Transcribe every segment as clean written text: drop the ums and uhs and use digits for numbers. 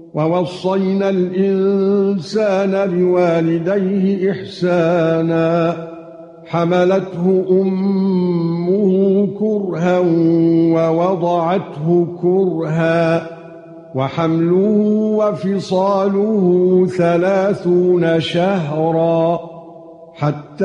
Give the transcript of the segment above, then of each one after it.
وَوَصَّيْنَا الْإِنسَانَ بِوَالِدَيْهِ إِحْسَانًا حَمَلَتْهُ أُمُّهُ كُرْهًا وَوَضَعَتْهُ كُرْهًا وَحَمْلُهُ وَفِصَالُهُ 30 شهرا حتى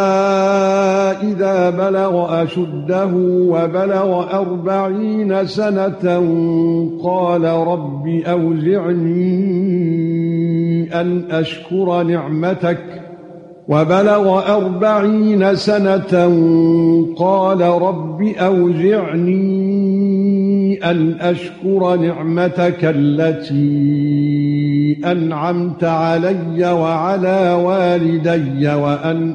إذا بلغ أشده وبلغ 40 سنة قال رب أوزعني أن أشكر نعمتك وبلغ 40 سنة قال رب أوزعني أن أشكر نعمتك التي أنعمت علي وعلى والدي وأن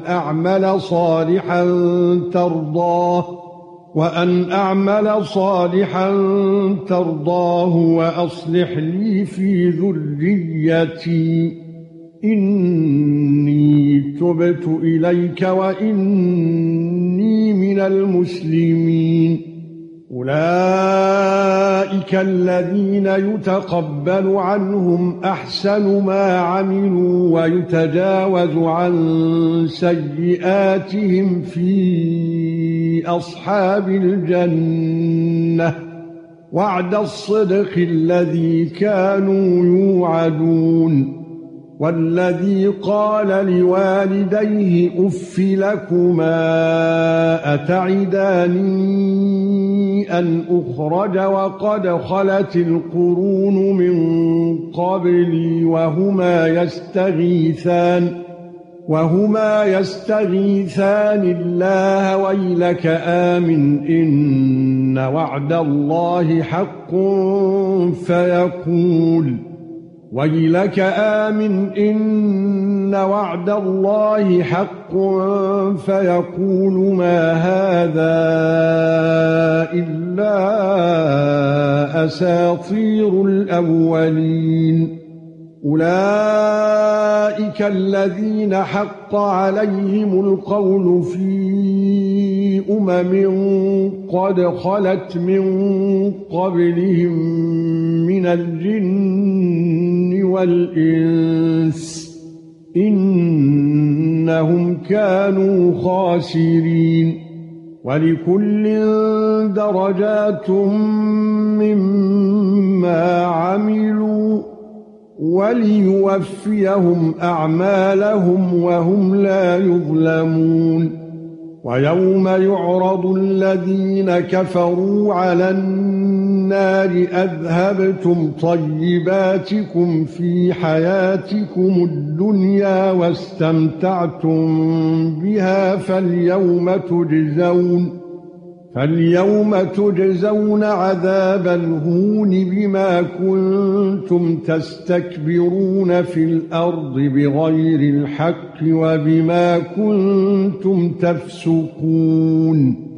أعمل صالحا ترضاه وأصلح لي في ذريتي إني تبت إليك وإني من المسلمين أولئك الذين يتقبل عنهم أحسن ما عملوا ويتجاوز عن سيئاتهم في أصحاب الجنة وعد الصدق الذي كانوا يوعدون والذي قال لوالديه أف لكما أتعداني أن أخرج وقد خلت القرون من قبلي وهما يستغيثان الله ويلك آمن إن وعد الله حق فيقول ويلك آمن إن وعد الله حق فيقول ما هذا إلا أساطير الأولين أولئك الذين حق عليهم القول في قد خلت من قبلهم من الجن والإنس إنهم كانوا خاسرين ولكل درجات مما عملوا وليوفيهم أعمالهم وهم لا يظلمون ويوم يعرض الذين كفروا على النار أذهبتم طيباتكم في حياتكم الدنيا واستمتعتم بها فاليوم تجزون عذاب الهون بما كنتم تستكبرون في الأرض بغير الحق وبما كنتم تفسقون